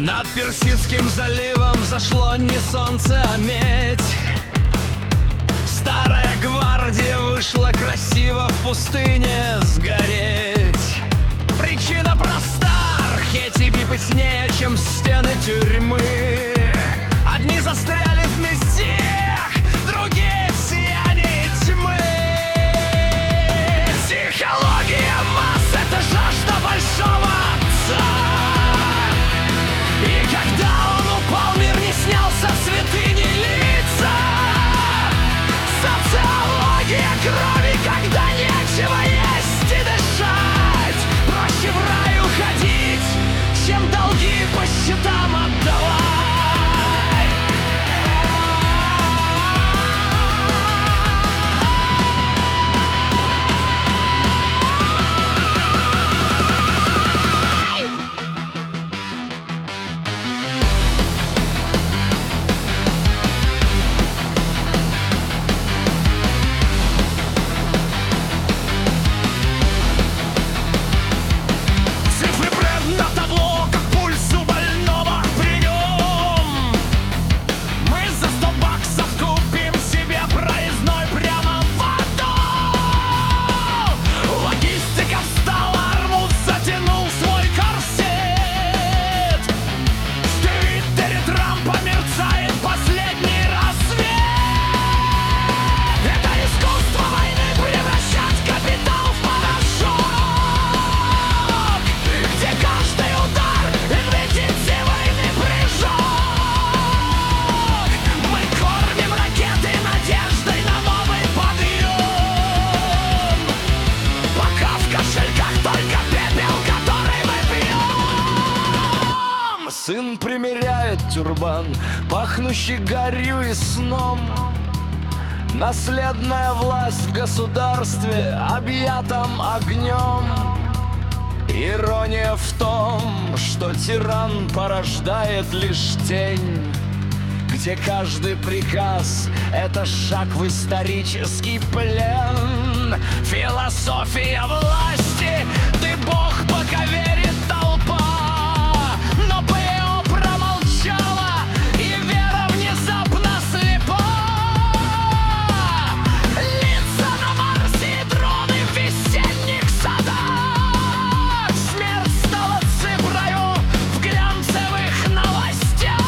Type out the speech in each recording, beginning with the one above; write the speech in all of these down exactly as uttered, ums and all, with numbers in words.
Над Персидским заливом зашло не солнце, а медь. Старая гвардия вышла красиво в пустыне сгореть. Причина проста, архетипы позднее, чем стены тюрьмы. Одни застряли в местах, другие в сиянии тьмы. Психология масс — это жажда большого отца. И когда он упал, мир не снялся в святыне лица. Социология крови, когда нечего есть и дышать. Проще в рай уходить, чем долги по счетам отдавать. Сын примеряет тюрбан, пахнущий гарью и сном. Наследная власть в государстве, объятом огнем. Ирония в том, что тиран порождает лишь тень, где каждый приказ — это шаг в исторический плен. Философия власти, ты бог, пока верит толпа. Но ПО промолчала, и вера внезапно слепа. Лица на Марсе и дроны в весенних садах. Смерть стала цифрою в глянцевых новостях.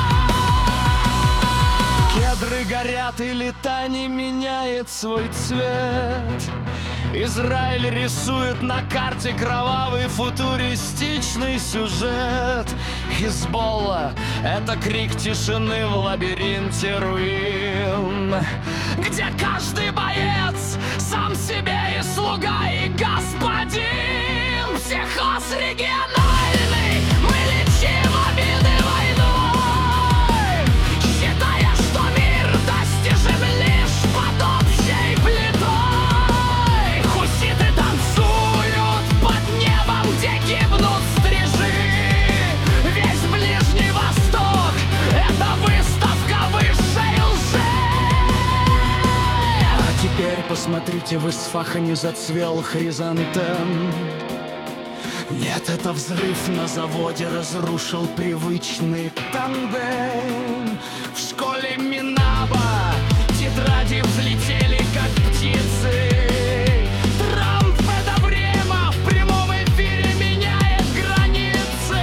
Кедры горят, и лета не меняет свой цвет. Израиль рисует на карте кровавый футуристичный сюжет. Хизболла — это крик тишины в лабиринте руин, где каждый боец сам себе и слуга, и господин. Психоз региональный, мы лечим обиды войной, считая, что мир достижим лишь под общей плитой. Хуситы танцуют под небом, где гибнут стрижи. Весь Ближний Восток — это выставка высшей лжи. А теперь посмотрите, в Исфахане зацвел хризантем. Нет, это взрыв на заводе разрушил привычный тандем. В школе Минаба тетради взлетели, как птицы. Трамп — это время в прямом эфире меняет границы.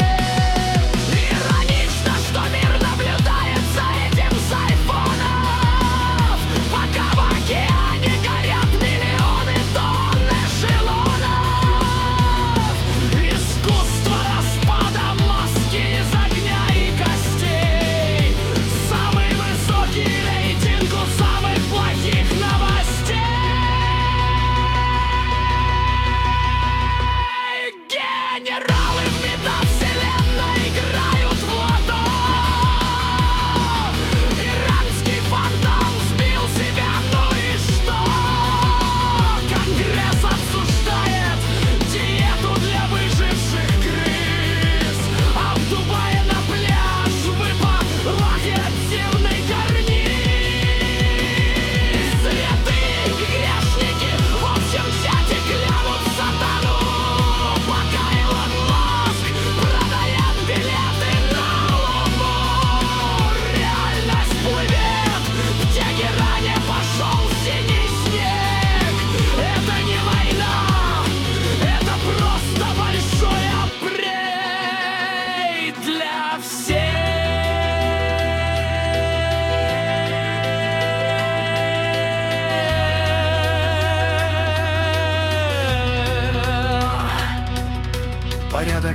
Иронично, что мир наблюдает за этим с айфонов, пока в океане горят миллионы тонн эшелонов. Искусство распада, маски из огня и костей. Самый высокий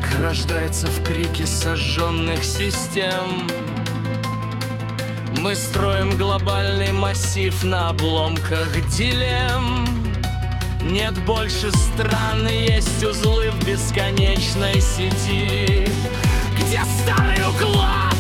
рождается в крике сожженных систем. Мы строим глобальный массив на обломках дилемм. Нет больше стран, есть узлы в бесконечной сети, где старый уклад